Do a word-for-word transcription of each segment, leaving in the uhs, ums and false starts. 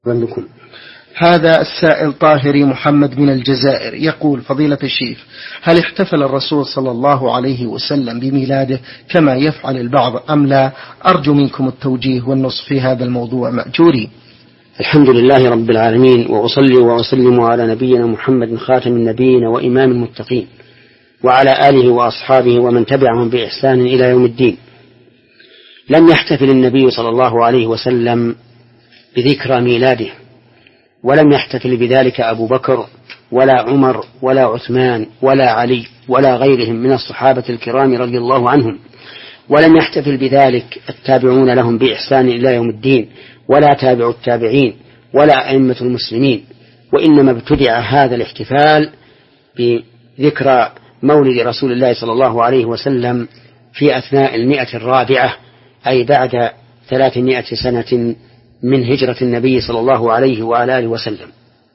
بكم. هذا السائل طاهري محمد من الجزائر يقول: فضيلة الشيخ، هل احتفل الرسول صلى الله عليه وسلم بميلاده كما يفعل البعض أم لا؟ أرجو منكم التوجيه والنصح في هذا الموضوع مأجوري. الحمد لله رب العالمين، وأصلي وأسلم على نبينا محمد خاتم النبيين وإمام المتقين، وعلى آله وأصحابه ومن تبعهم بإحسان إلى يوم الدين. لم يحتفل النبي صلى الله عليه وسلم بذكرى ميلاده، ولم يحتفل بذلك أبو بكر ولا عمر ولا عثمان ولا علي ولا غيرهم من الصحابة الكرام رضي الله عنهم، ولم يحتفل بذلك التابعون لهم بإحسان إلى يوم الدين، ولا تابع التابعين ولا أئمة المسلمين. وإنما ابتدع هذا الاحتفال بذكرى مولد رسول الله صلى الله عليه وسلم في أثناء المئة الرابعة، أي بعد ثلاثمائة سنة من هجرة النبي صلى الله عليه وعلى آله وسلم.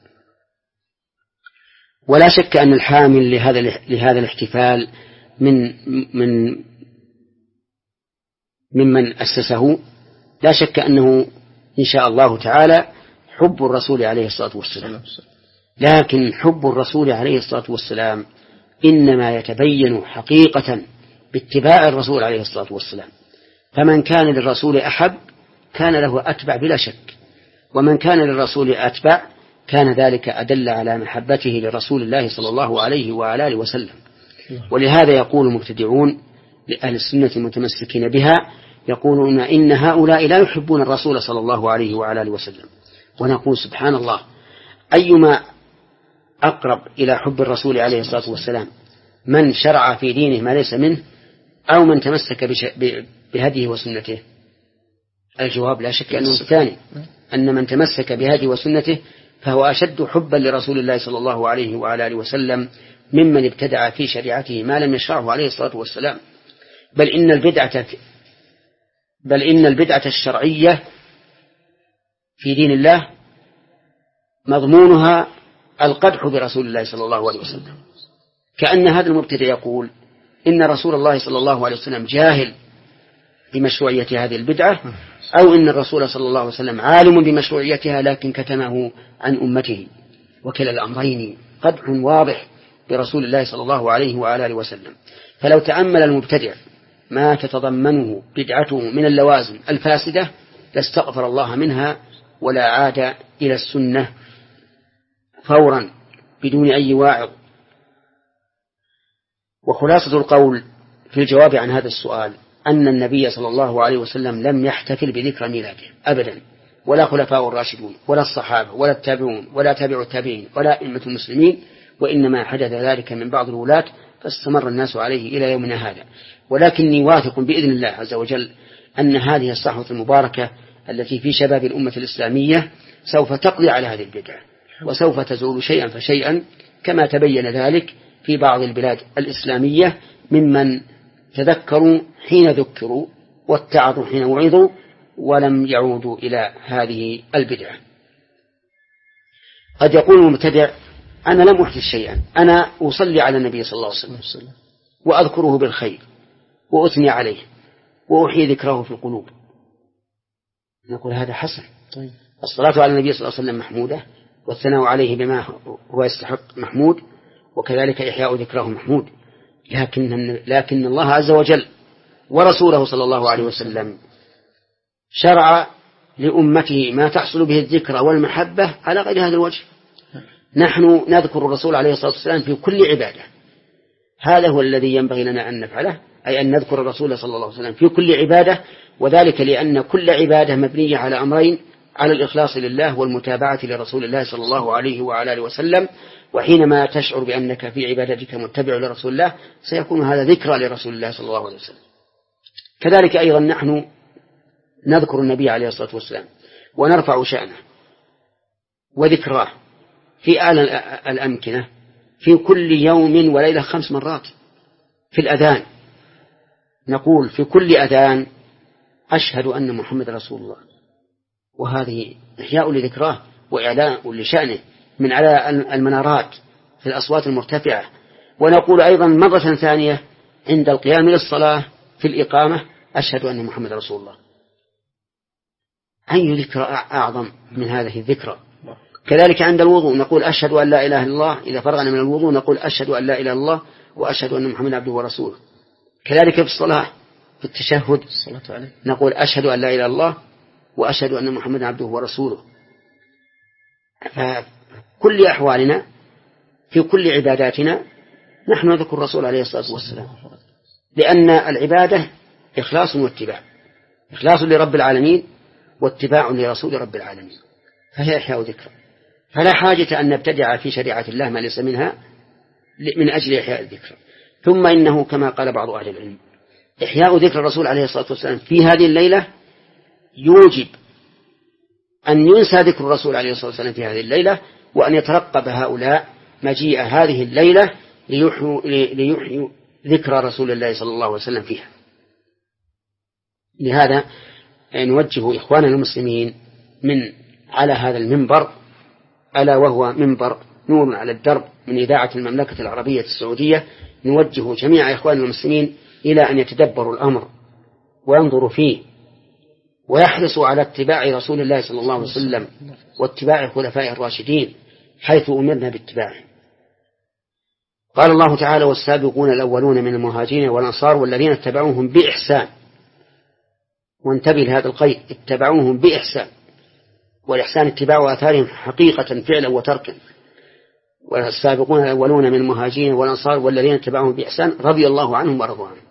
ولا شك أن الحامل لهذا لهذا الاحتفال من من ممن أسسه لا شك أنه إن شاء الله تعالى حب الرسول عليه الصلاة والسلام. لكن حب الرسول عليه الصلاة والسلام إنما يتبين حقيقة باتباع الرسول عليه الصلاة والسلام. فمن كان للرسول أحب كان له أتبع بلا شك، ومن كان للرسول أتبع كان ذلك أدل على محبته لرسول الله صلى الله عليه وعلى آله وسلم. ولهذا يقول المبتدعون لأهل السنة المتمسكين بها، يقولون إن هؤلاء لا يحبون الرسول صلى الله عليه وعلى آله وسلم. ونقول سبحان الله، أيما أقرب إلى حب الرسول عليه الصلاة والسلام، من شرع في دينه ما ليس منه أو من تمسك بهديه وسنته؟ الجواب لا شك أنه الثاني، أن من تمسك بهديه وسنته فهو أشد حبا لرسول الله صلى الله عليه وعلى آله وسلم ممن ابتدع في شريعته ما لم يشرعه عليه الصلاة والسلام. بل إن البدعة بل إن البدعة الشرعية في دين الله مضمونها القدح برسول الله صلى الله عليه وسلم، كأن هذا المبتدع يقول إن رسول الله صلى الله عليه وسلم جاهل بمشروعية هذه البدعة، أو إن الرسول صلى الله عليه وسلم عالم بمشروعيتها لكن كتمه عن أمته. وكلا الأمرين قدح واضح برسول الله صلى الله عليه وعلى آله وسلم. فلو تأمل المبتدع ما تتضمنه بدعته من اللوازم الفاسدة لاستغفر الله منها ولا عاد إلى السنة فورا بدون أي واعظ. وخلاصة القول في الجواب عن هذا السؤال أن النبي صلى الله عليه وسلم لم يحتفل بذكرى ميلاده أبدا، ولا خلفاء الراشدون ولا الصحابة ولا التابعون ولا تابع التابعين ولا أئمة المسلمين، وإنما حدث ذلك من بعض الولاة فاستمر الناس عليه إلى يومنا هذا. ولكني واثق بإذن الله عز وجل أن هذه الصحوة المباركة التي في شباب الأمة الإسلامية سوف تقضي على هذه البدعة، وسوف تزول شيئا فشيئا، كما تبين ذلك في بعض البلاد الإسلامية ممن تذكروا حين ذكروا واتعظوا حين وعظوا ولم يعودوا إلى هذه البدعة. قد يقول المبتدع أنا لم أحدث شيئا، أنا أصلي على النبي صلى الله عليه وسلم وأذكره بالخير وأثني عليه وأحيي ذكره في القلوب. نقول هذا حسن، طيب. الصلاة على النبي صلى الله عليه وسلم محمودة، والثناء عليه بما هو يستحق محمود، وكذلك إحياء ذكره محمود. لكن, لكن الله عز وجل ورسوله صلى الله عليه وسلم شرع لأمته ما تحصل به الذكرى والمحبة على غير هذا الوجه. نحن نذكر الرسول عليه الصلاة والسلام في كل عبادة، هذا هو الذي ينبغي لنا أن نفعله، أي أن نذكر الرسول صلى الله عليه وسلم في كل عبادة. وذلك لأن كل عبادة مبنية على أمرين: على الإخلاص لله والمتابعة لرسول الله صلى الله عليه وعلى آله وسلم. وحينما تشعر بأنك في عبادتك متبع لرسول الله سيكون هذا ذكرى لرسول الله صلى الله عليه وسلم. كذلك أيضا نحن نذكر النبي عليه الصلاة والسلام ونرفع شأنه وذكراه في أعلى الأمكنة في كل يوم وليلة خمس مرات. في الأذان نقول في كل أذان أشهد أن محمد رسول الله، وهذه إحياء لذكراه وإعلاء لشأنه من على المنارات في الأصوات المرتفعة. ونقول أيضا مرة ثانية عند القيام للصلاة في الإقامة أشهد أن محمد رسول الله. أي ذكرى أعظم من هذه الذكرى؟ كذلك عند الوضوء نقول أشهد أن لا إله إلا الله، إذا فرغنا من الوضوء نقول أشهد أن لا إله إلا الله وأشهد أن محمد عبده ورسوله. كذلك في الصلاة في التشهد نقول أشهد أن لا إله إلا الله وأشهد أن محمد عبده ورسوله. فكل أحوالنا في كل عباداتنا نحن نذكر الرسول عليه الصلاة والسلام، لأن العبادة إخلاص واتباع، إخلاص لرب العالمين واتباع لرسول رب العالمين، فهي إحياء ذكر. فلا حاجة أن نبتدع في شريعة الله ما ليس منها من أجل إحياء الذكر. ثم إنه كما قال بعض أهل العلم إحياء ذكر الرسول عليه الصلاة والسلام في هذه الليلة يوجب أن ينسى ذكر الرسول عليه الصلاة والسلام في هذه الليلة، وأن يترقب هؤلاء مجيء هذه الليلة ليحيوا, ليحيوا ذكر رسول الله صلى الله عليه وسلم فيها. لهذا نوجه إخواننا المسلمين من على هذا المنبر، ألا وهو منبر نور على الدرب من إذاعة المملكة العربية السعودية، نوجه جميع إخواننا المسلمين إلى أن يتدبروا الأمر وينظروا فيه ويحرصوا على اتباع رسول الله صلى الله عليه وسلم واتباع الخلفاء الراشدين حيث أمرنا باتباعه. قال الله تعالى: والسابقون الأولون من المهاجرين والأنصار والذين اتبعوهم بإحسان. وانتبه لهذا القيد، اتبعوهم بإحسان، والإحسان اتباع آثارهم حقيقة فعلا وتركا. والسابقون الأولون من المهاجرين والأنصار والذين اتبعوهم بإحسان رضي الله عنهم ورضوا عنه.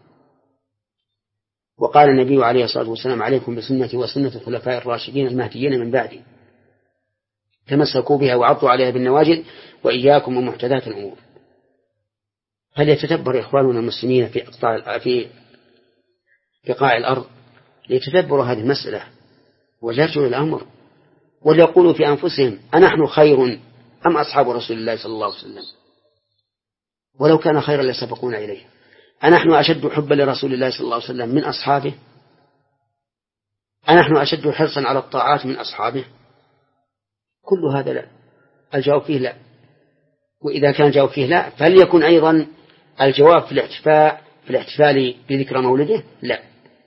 وقال النبي عليه الصلاة والسلام: عليكم بسنتي وسنة الخلفاء الراشدين المهديين من بعدي، تمسكوا بها وعضوا عليها بالنواجذ وإياكم ومحدثات الأمور. فليتدبر إخواننا المسلمين في أقطاع في بقاع الأرض ليتدبروا هذه المسألة ويرجعوا الأمر وليقولوا في أنفسهم: أنحن خير أم أصحاب رسول الله صلى الله عليه وسلم؟ ولو كان خيرا لسبقونا إليه. أنحن أشد حبا لرسول الله صلى الله عليه وسلم من أصحابه؟ أنحن أشد حرصا على الطاعات من أصحابه؟ كل هذا لا. الجواب فيه لا. وإذا كان الجواب فيه لا فليكن أيضا الجواب في الاحتفاء في الاحتفال بذكرى مولده لا.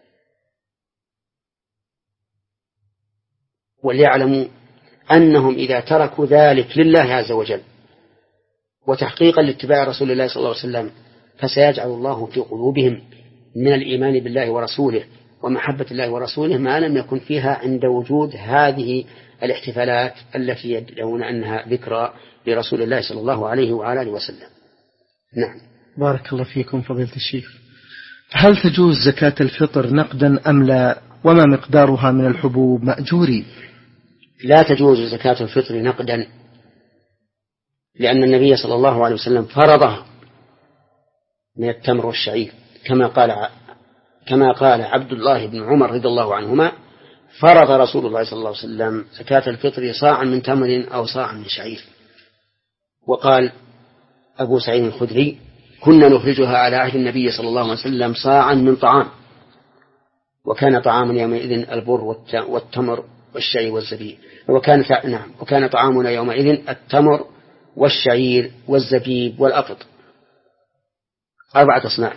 وليعلموا أنهم إذا تركوا ذلك لله عز وجل وتحقيقا لاتباع رسول الله صلى الله عليه وسلم فسيجعل الله في قلوبهم من الإيمان بالله ورسوله ومحبة الله ورسوله ما لم يكن فيها عند وجود هذه الاحتفالات التي يدعون أنها ذكرى لرسول الله صلى الله عليه وعلى آله وسلم. نعم. بارك الله فيكم فضيلة الشيخ. هل تجوز زكاة الفطر نقدا أم لا؟ وما مقدارها من الحبوب مأجورين؟ لا تجوز زكاة الفطر نقدا، لأن النبي صلى الله عليه وسلم فرضها من التمر والشعير، كما قال كما قال عبد الله بن عمر رضي الله عنهما: فرض رسول الله صلى الله عليه وسلم زكاة الفطر صاعا من تمر أو صاعا من شعير. وقال أبو سعيد الخدري: كنا نخرجها على عهد النبي صلى الله عليه وسلم صاعا من طعام، وكان طعامنا يومئذ البر والتمر والشعير والزبيب، وكان نعم وكان طعامنا يومئذ التمر والشعير والزبيب والأقط، أربعة أصناف.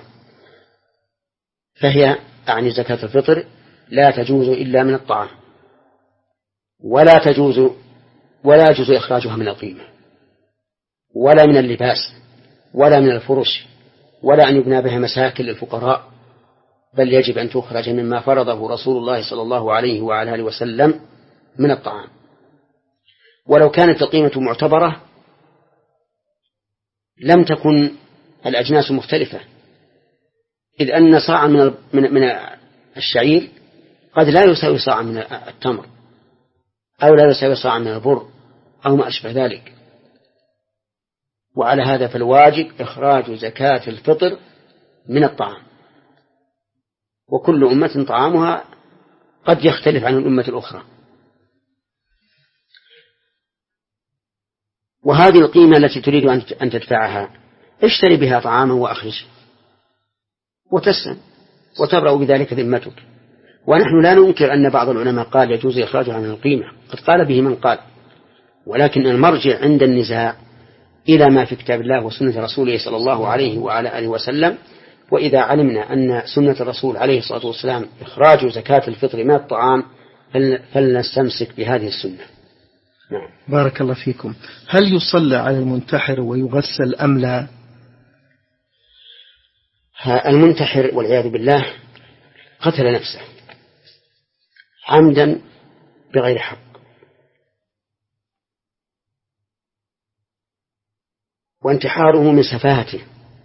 فهي أعني زكاة الفطر لا تجوز إلا من الطعام، ولا تجوز ولا يجوز إخراجها من القيمة، ولا من اللباس، ولا من الفرش، ولا أن يبنى بها مساكن للفقراء، بل يجب أن تخرج مما فرضه رسول الله صلى الله عليه وعلى آله وسلم من الطعام. ولو كانت القيمة معتبرة لم تكن الأجناس مختلفة، إذ أن صاعا من من الشعير قد لا يساوي صاعا من التمر، أو لا يساوي صاعا من البر أو ما أشبه ذلك. وعلى هذا فالواجب إخراج زكاة الفطر من الطعام، وكل أمة طعامها قد يختلف عن الأمة الأخرى. وهذه القيمة التي تريد أن تدفعها اشتري بها طعاما وأخرج وتسلم وتبرأ بذلك ذمتك. ونحن لا ننكر أن بعض العلماء قال يجوز إخراجها من القيمة، قد قال به من قال، ولكن المرجع عند النزاع إلى ما في كتاب الله وسنة رسوله صلى الله عليه وعلى آله وسلم. وإذا علمنا أن سنة الرسول عليه الصلاة والسلام إخراج زكاة الفطر من الطعام فلنستمسك بهذه السنة. نعم. بارك الله فيكم. هل يصلى على المنتحر ويغسل أم لا؟ المنتحر والعياذ بالله قتل نفسه عمدا بغير حق، وانتحاره من سفاهته،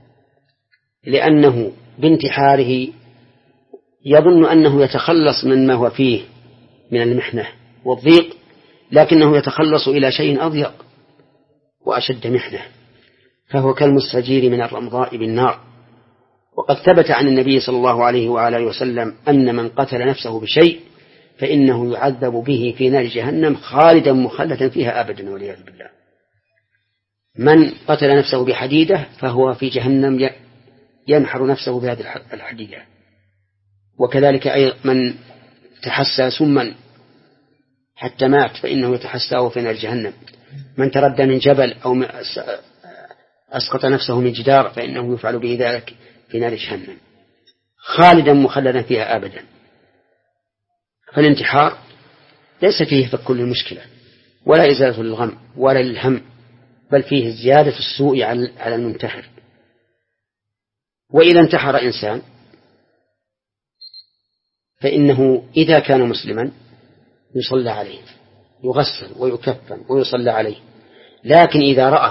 لأنه بانتحاره يظن أنه يتخلص من ما هو فيه من المحنة والضيق، لكنه يتخلص إلى شيء أضيق وأشد محنة، فهو كالمستجير من الرمضاء بالنار. وقد ثبت عن النبي صلى الله عليه وآله وسلم أن من قتل نفسه بشيء فإنه يعذب به في نار جهنم خالدا مخلدا فيها أبدا والعياذ بالله. من قتل نفسه بحديدة فهو في جهنم ينحر نفسه بهذه الحديدة. وكذلك أي من تحسى سما حتى مات فإنه يتحساه في نار جهنم. من تردى من جبل أو أسقط نفسه من جدار فإنه يفعل به ذلك في نار جهنم خالدا مخلدا فيها أبدا. فالانتحار ليس فيه فك المشكلة ولا إزالة الغم ولا الهم، بل فيه زيادة السوء على المنتحر. وإذا انتحر إنسان فإنه إذا كان مسلما يصلى عليه، يغسل ويكفن ويصلى عليه. لكن إذا رأى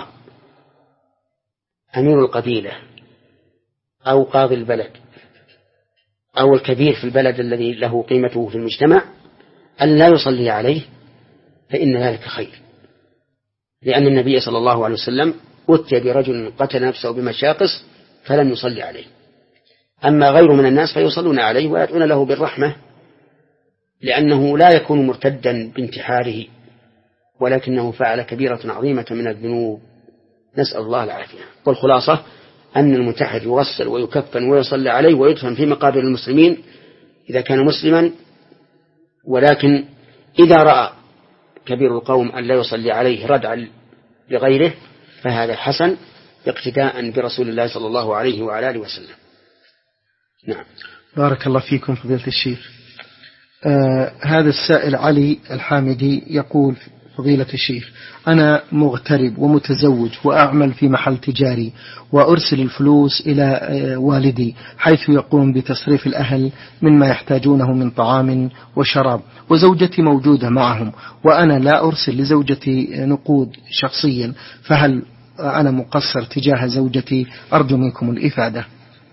أمير القبيلة أو قاضي البلد أو الكبير في البلد الذي له قيمته في المجتمع أن لا يصلي عليه فإن ذلك خير، لأن النبي صلى الله عليه وسلم أتي برجل قتل نفسه بمشاقص فلم يصلي عليه. أما غيره من الناس فيصلون عليه ويدعون له بالرحمة، لأنه لا يكون مرتدا بانتحاره ولكنه فعل كبيرة عظيمة من الذنوب، نسأل الله العافية. والخلاصة أن المنتحر يغسل ويكفن ويصلى عليه ويدفن في مقابر المسلمين إذا كان مسلما. ولكن إذا رأى كبير القوم أن لا يصلي عليه ردعا لغيره فهذا حسن اقتداء برسول الله صلى الله عليه وعلى آله وسلم. نعم. بارك الله فيكم فضيلة الشيخ. آه هذا السائل علي الحامدي يقول: فضيلة الشيخ، أنا مغترب ومتزوج وأعمل في محل تجاري وأرسل الفلوس إلى والدي حيث يقوم بتصريف الأهل مما يحتاجونه من طعام وشراب، وزوجتي موجودة معهم وأنا لا أرسل لزوجتي نقود شخصيا، فهل أنا مقصر تجاه زوجتي؟ أرجو منكم الإفادة.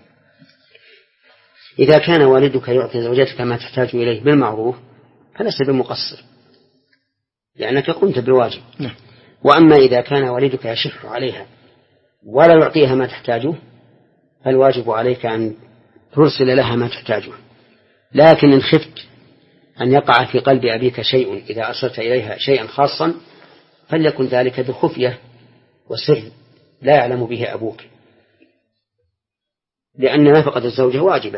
إذا كان والدك يعطي زوجتك ما تحتاج إليه بالمعروف فلست بمقصر، لأنك قمت بالواجب. نعم. وأما إذا كان والدك يشح عليها ولا يعطيها ما تحتاجه فالواجب عليك أن ترسل لها ما تحتاجه. لكن إن خفت أن يقع في قلب أبيك شيء إذا أرسلت إليها شيئا خاصا فليكن ذلك بخفية وسر لا يعلم به أبوك، لأن نفقة الزوجة واجبة.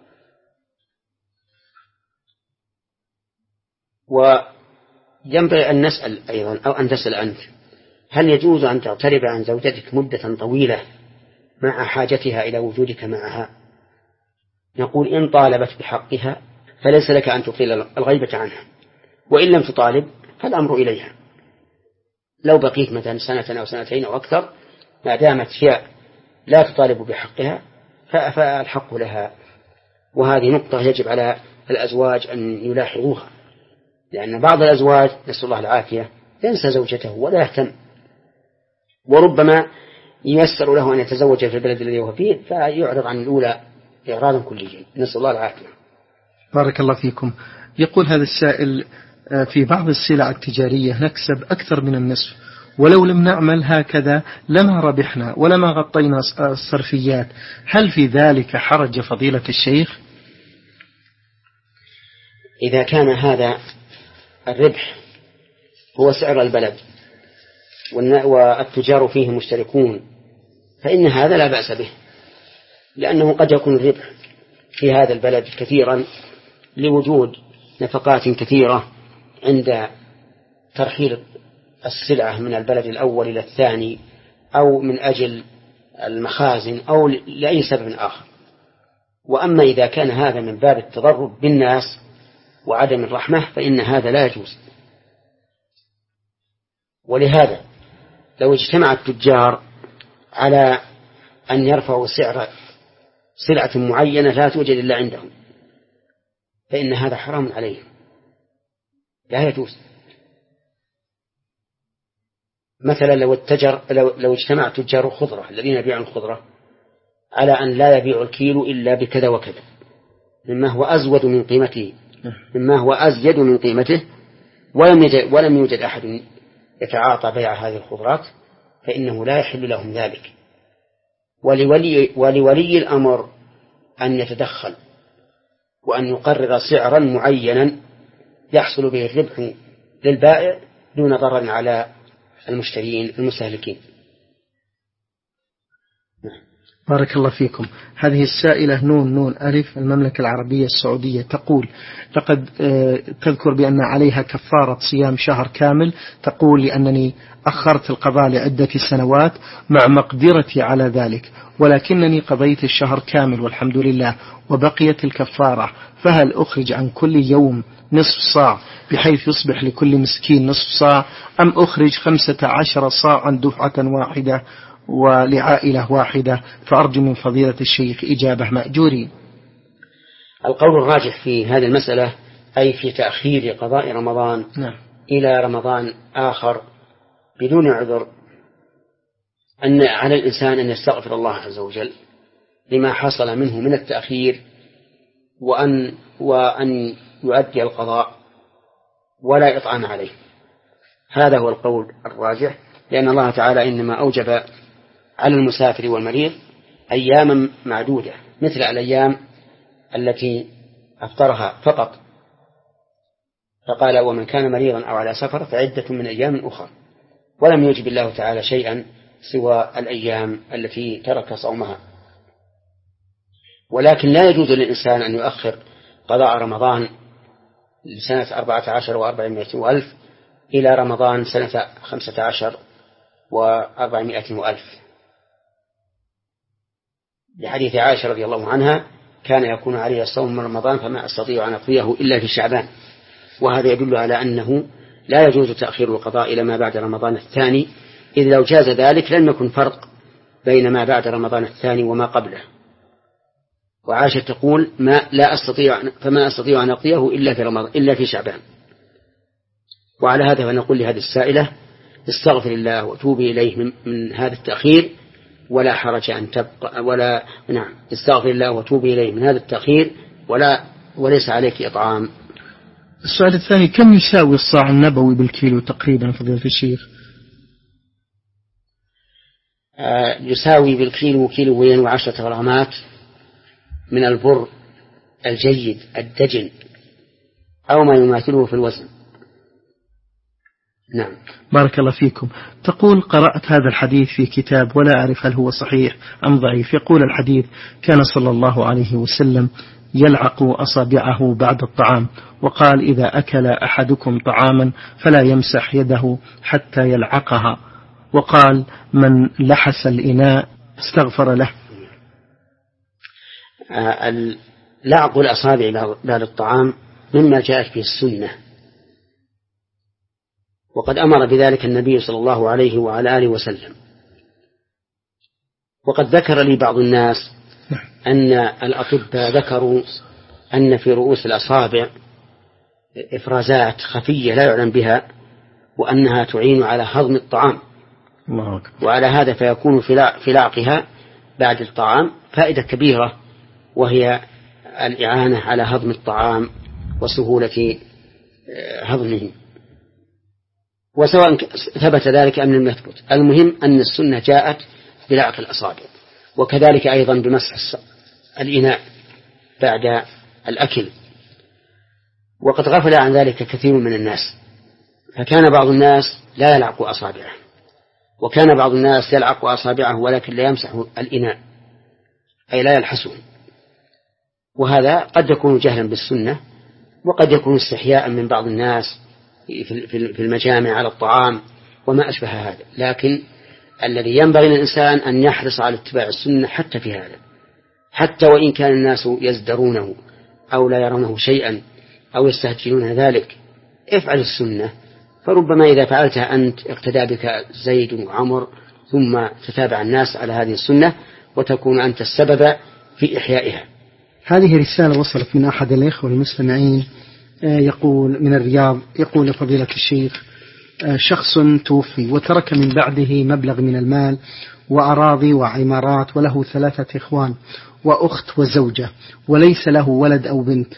وينبغي أن نسأل أيضا أو أن تسأل أنت: هل يجوز أن تغترب عن زوجتك مدة طويلة مع حاجتها إلى وجودك معها؟ نقول: إن طالبت بحقها فليس لك أن تطيل الغيبة عنها، وإن لم تطالب فالأمر إليها. لو بقيت مثلا سنة أو سنتين أو أكثر ما دامت هي لا تطالب بحقها فالحق لها. وهذه نقطة يجب على الأزواج أن يلاحظوها، لأن بعض الأزواج نسأل الله العافية ينسى زوجته ولا يهتم، وربما ييسر له أن يتزوج في البلد الذي هو فيه فيعرض عن الأولى إعراضا كليا، نسأل الله العافية. بارك الله فيكم. يقول هذا السائل: في بعض السلع التجارية نكسب أكثر من النصف، ولو لم نعمل هكذا لما ربحنا ولما غطينا الصرفيات، هل في ذلك حرج فضيلة الشيخ؟ إذا كان هذا الربح هو سعر البلد والتجار فيه مشتركون فإن هذا لا بأس به، لأنه قد يكون الربح في هذا البلد كثيرا لوجود نفقات كثيرة عند ترحيل السلعة من البلد الأول إلى الثاني، أو من أجل المخازن، أو لأي سبب آخر. وأما إذا كان هذا من باب التضرب بالناس وعدم الرحمة فإن هذا لا يجوز. ولهذا لو اجتمع التجار على أن يرفعوا سعر سلعة معينة لا توجد إلا عندهم فإن هذا حرام عليهم لا يجوز. مثلا لو التجر لو, لو اجتمع تجار الخضرة الذين يبيعون الخضرة على أن لا يبيع الكيلو إلا بكذا وكذا مما هو أزود من قيمته مما هو أزيد من قيمته ولم يوجد, ولم يوجد أحد يتعاطى بيع هذه الخضرات فإنه لا يحل لهم ذلك. ولولي, ولولي الأمر أن يتدخل وأن يقرر سعرا معينا يحصل به الربح للبائع دون ضرر على المشترين المستهلكين. بارك الله فيكم. هذه السائلة نون نون ألف المملكة العربية السعودية تقول لقد تذكر بأن عليها كفارة صيام شهر كامل. تقول لأنني أخرت القضاء لعدة سنوات مع مقدرتي على ذلك ولكنني قضيت الشهر كامل والحمد لله وبقيت الكفارة فهل أخرج عن كل يوم نصف صاع بحيث يصبح لكل مسكين نصف صاع أم أخرج خمسة عشر صاعا دفعة واحدة ولعائلة واحدة؟ فأرجو من فضيلة الشيخ إجابة مأجورين. القول الراجح في هذه المسألة أي في تأخير قضاء رمضان نعم. إلى رمضان آخر بدون عذر أن على الإنسان أن يستغفر الله عز وجل لما حصل منه من التأخير وأن, وأن يؤدي القضاء ولا إطعام عليه. هذا هو القول الراجح لأن الله تعالى إنما أوجب على المسافر والمريض أياما معدودة مثل الأيام التي أفطرها فقط فقال ومن كان مريضا أو على سفر فعدة من أيام أخرى ولم يوجب الله تعالى شيئا سوى الأيام التي ترك صومها. ولكن لا يجوز للإنسان أن يؤخر قضاء رمضان لسنة أربعة عشر وأربعمائة وألف إلى رمضان سنة خمسة عشر وأربعمائة وألف لحديث عائشة رضي الله عنها كان يكون عليه الصوم من رمضان فما أستطيع أن أقضيه إلا في شعبان. وهذا يدل على أنه لا يجوز تأخير القضاء إلى ما بعد رمضان الثاني إذ لو جاز ذلك لم يكن فرق بين ما بعد رمضان الثاني وما قبله. وعائشة تقول ما لا أستطيع فما أستطيع أن أقضيه إلا في رمضان إلا في شعبان. وعلى هذا فنقول لهذه السائلة استغفر الله وتوبي إليه من, من هذا التأخير ولا حرج أن تبقى ولا نعم استغفر الله وتوبي إليه من هذا التأخير ولا وليس عليك إطعام. السؤال الثاني كم يساوي الصاع النبوي بالكيلو تقريبا فضيلة الشيخ؟ آه يساوي بالكيلو كيلوين وعشرة غرامات من البر الجيد الدجن أو ما يماثله في الوزن. نعم. بارك الله فيكم. تقول قرأت هذا الحديث في كتاب ولا أعرف هل هو صحيح أم ضعيف. يقول الحديث كان صلى الله عليه وسلم يلعق أصابعه بعد الطعام وقال إذا أكل أحدكم طعاما فلا يمسح يده حتى يلعقها وقال من لحس الإناء استغفر له. لعق الأصابع بعد الطعام مما جاءت به السنة وقد أمر بذلك النبي صلى الله عليه وعلى آله وسلم. وقد ذكر لي بعض الناس أن الأطباء ذكروا أن في رؤوس الأصابع إفرازات خفية لا يعلم بها وأنها تعين على هضم الطعام وعلى هذا فيكون في لعقها بعد الطعام فائدة كبيرة وهي الإعانة على هضم الطعام وسهولة هضمه. وسواء ثبت ذلك أم لم يثبت المهم أن السنة جاءت بلعق الأصابع وكذلك أيضا بمسح الإناء بعد الأكل. وقد غفل عن ذلك كثير من الناس فكان بعض الناس لا يلعق أصابعه وكان بعض الناس يلعق أصابعه ولكن لا يمسح الإناء أي لا يلحسه. وهذا قد يكون جهلا بالسنة وقد يكون استحياء من بعض الناس في المجامع على الطعام وما أشبه هذا. لكن الذي ينبغي للإنسان أن يحرص على اتباع السنة حتى في هذا حتى وإن كان الناس يزدرونه أو لا يرونه شيئا أو يستهجنون ذلك افعل السنة، فربما إذا فعلتها أنت اقتدى بك زيد وعمر، ثم تتابع الناس على هذه السنة وتكون أنت السبب في إحيائها. هذه رسالة وصلت من أحد الإخوة المستمعين يقول من الرياض، يقول فضيلة الشيخ: شخص توفي وترك من بعده مبلغ من المال وأراضي وعمارات، وله ثلاثة إخوان وأخت وزوجة، وليس له ولد أو بنت.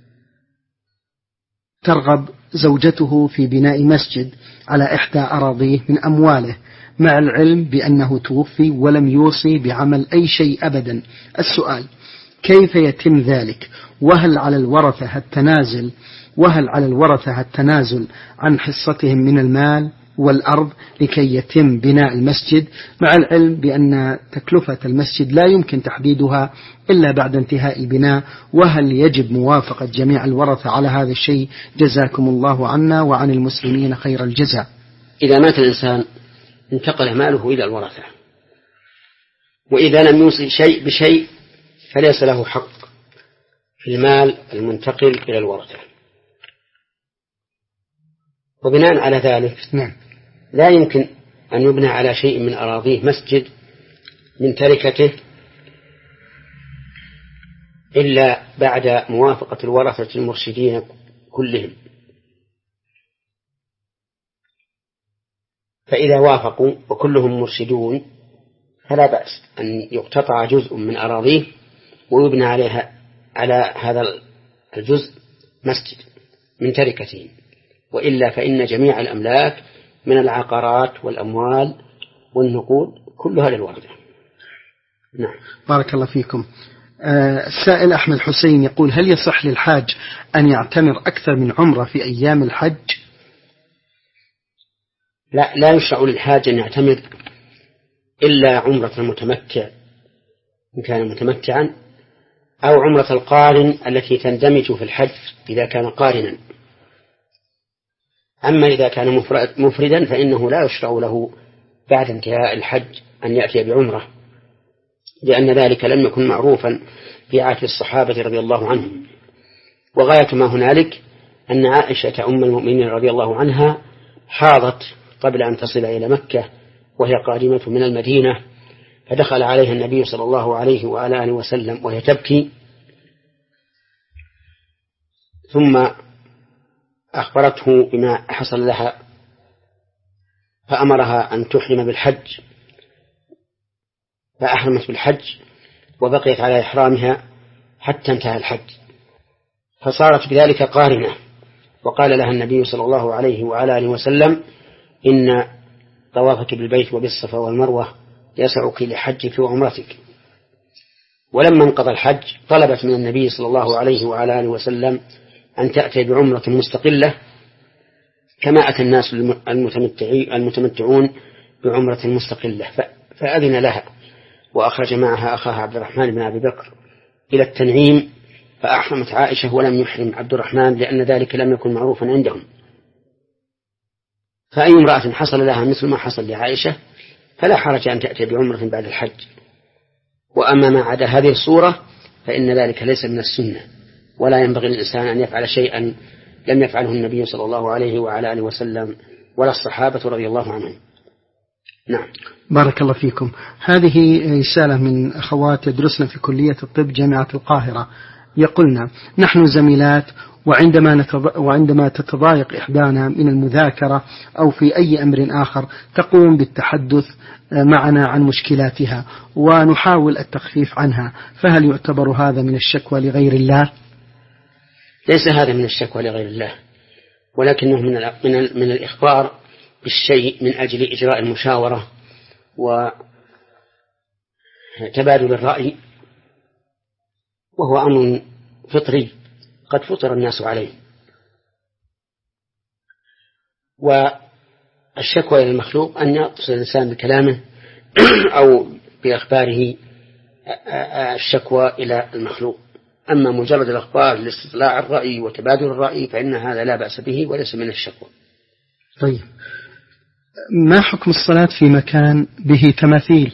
ترغب زوجته في بناء مسجد على إحدى أراضيه من أمواله، مع العلم بأنه توفي ولم يوصي بعمل أي شيء أبدا. السؤال: كيف يتم ذلك؟ وهل على الورثة التنازل وهل على الورثة التنازل عن حصتهم من المال والأرض لكي يتم بناء المسجد، مع العلم بأن تكلفة المسجد لا يمكن تحديدها إلا بعد انتهاء البناء؟ وهل يجب موافقة جميع الورثة على هذا الشيء؟ جزاكم الله عنا وعن المسلمين خير الجزاء. إذا مات الإنسان انتقل ماله إلى الورثة، وإذا لم يوصي شيء بشيء فليس له حق في المال المنتقل إلى الورثة. وبناء على ذلك نعم. لا يمكن أن يبنى على شيء من أراضيه مسجد من تركته إلا بعد موافقة الورثة المرشدين كلهم. فإذا وافقوا وكلهم مرشدون فلا بأس أن يقتطع جزء من أراضيه ويبنى عليها على هذا الجزء مسجد من تركته، وإلا فإن جميع الأملاك من العقارات والأموال والنقود كلها للورثة. نعم. بارك الله فيكم. آه السائل أحمد حسين يقول: هل يصح للحاج أن يعتمر أكثر من عمرة في أيام الحج؟ لا لا يشرع للحاج أن يعتمر إلا عمرة المتمتع إن كان متمتعا، أو عمرة القارن التي تندمج في الحج إذا كان قارنا. أما إذا كان مفردا فإنه لا يشرع له بعد انتهاء الحج أن يأتي بعمرة، لأن ذلك لم يكن معروفا في عهد الصحابة رضي الله عنهم. وغاية ما هنالك أن عائشة أم المؤمنين رضي الله عنها حاضت قبل أن تصل إلى مكة وهي قادمة من المدينة، فدخل عليها النبي صلى الله عليه وعلى آله وسلم وهي تبكي، ثم أخبرته بما حصل لها فأمرها أن تحرم بالحج، فأحرمت بالحج وبقيت على إحرامها حتى انتهى الحج، فصارت بذلك قارنة. وقال لها النبي صلى الله عليه وعلى آله وسلم: إن طوافك بالبيت وبالصفا والمروة يسعك لحجك وعمرتك. ولما انقضى الحج طلبت من النبي صلى الله عليه وعلى آله وسلم أن تأتي بعمرة مستقلة كما أتى الناس المتمتعون بعمرة مستقلة، فأذن لها وأخرج معها أخاها عبد الرحمن بن أبي بكر إلى التنعيم، فأحرمت عائشة ولم يحرم عبد الرحمن لأن ذلك لم يكن معروفا عندهم. فأي امرأة حصل لها مثل ما حصل لعائشة فلا حرج أن تأتي بعمرة بعد الحج. وأما ما عدا هذه الصورة فإن ذلك ليس من السنة، ولا ينبغي للإنسان أن يفعل شيئا لم يفعله النبي صلى الله عليه وعلى آله وسلم ولا الصحابة رضي الله عنهم. نعم. بارك الله فيكم. هذه رسالة من أخوات يدرسن في كلية الطب جامعة القاهرة، يقولن: نحن زميلات، وعندما, نتض... وعندما تتضايق إحدانا من المذاكرة أو في أي أمر آخر تقوم بالتحدث معنا عن مشكلاتها ونحاول التخفيف عنها، فهل يعتبر هذا من الشكوى لغير الله؟ ليس هذا من الشكوى لغير الله، ولكنه من, ال... من, ال... من الإخبار بالشيء من أجل إجراء المشاورة وتبادل الرأي، وهو أمر فطري قد فطر الناس عليه. والشكوى إلى المخلوق أن يتصل الإنسان بكلامه أو بأخباره الشكوى إلى المخلوق. أما مجرد الأخبار لاستطلاع الرأي وتبادل الرأي فإن هذا لا بأس به وليس من الشكوى. طيب، ما حكم الصلاة في مكان به تماثيل؟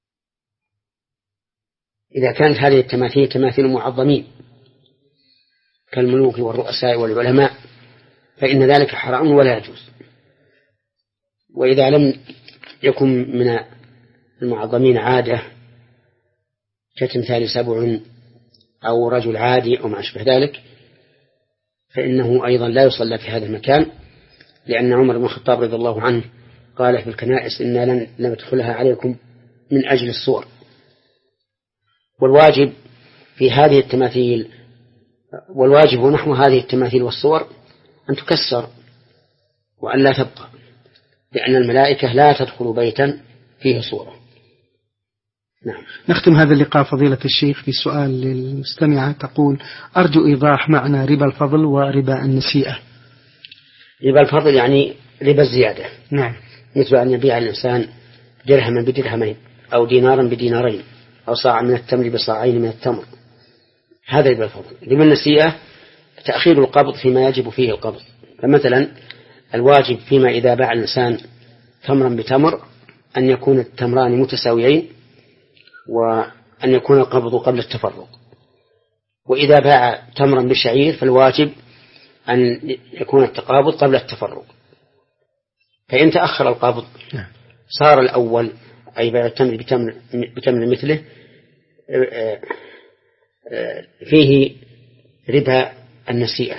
إذا كانت هذه التماثيل تماثيل معظمين كالملوك والرؤساء والعلماء فإن ذلك حرام ولا يجوز. وإذا لم يكن من المعظمين عادة كتمثال سبع أو رجل عادي أو ما أشبه ذلك فإنه أيضا لا يصلى في هذا المكان، لأن عمر بن الخطاب رضي الله عنه قال في الكنائس إنا لن ندخلها عليكم من أجل الصور. والواجب في هذه التماثيل والواجب نحو هذه التماثيل والصور أن تكسر وأن لا تبقى، لأن الملائكة لا تدخل بيتا فيه صورة. نعم. نختم هذا اللقاء فضيلة الشيخ بسؤال للمستمعة تقول: أرجو إيضاح معنى ربا الفضل وربا النسيئة. ربا الفضل يعني ربا الزيادة. نعم. مثل أن يبيع الإنسان درهما بدرهمين أو دينارا بدينارين أو صاعا من التمر بصاعين من التمر، هذا ربا الفضل. ربا النسيئة تأخير القبض فيما يجب فيه القبض. فمثلا الواجب فيما إذا باع الإنسان تمرا بتمر أن يكون التمران متساويين وأن يكون القبض قبل التفرق. وإذا باع تمرا بشعير فالواجب أن يكون التقابض قبل التفرق. فإن تأخر القبض صار الأول أي بيع التمر بتمر, بتمر مثله فيه ربا النسيئة.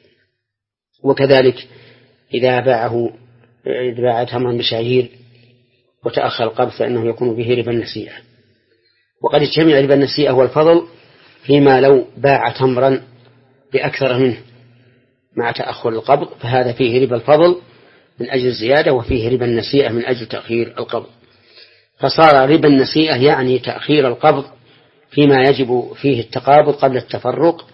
وكذلك إذا باعه إذا باع تمرا بشعير وتأخر القبض فإنه يكون به ربا النسيئة. وقد يجتمع ربا النسيئة والفضل فيما لو باع تمرا بأكثر منه مع تأخر القبض فهذا فيه ربا الفضل من أجل الزيادة، وفيه ربا النسيئة من أجل تأخير القبض. فصار ربا النسيئة يعني تأخير القبض فيما يجب فيه التقابض قبل التفرق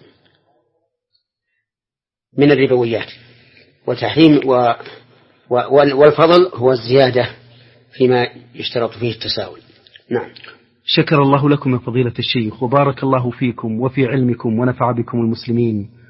من الربويات. وتحريم و والفضل هو الزيادة فيما يشترط فيه التساوي. نعم. شكر الله لكم يا فضيلة الشيخ، وبارك الله فيكم وفي علمكم ونفع بكم المسلمين.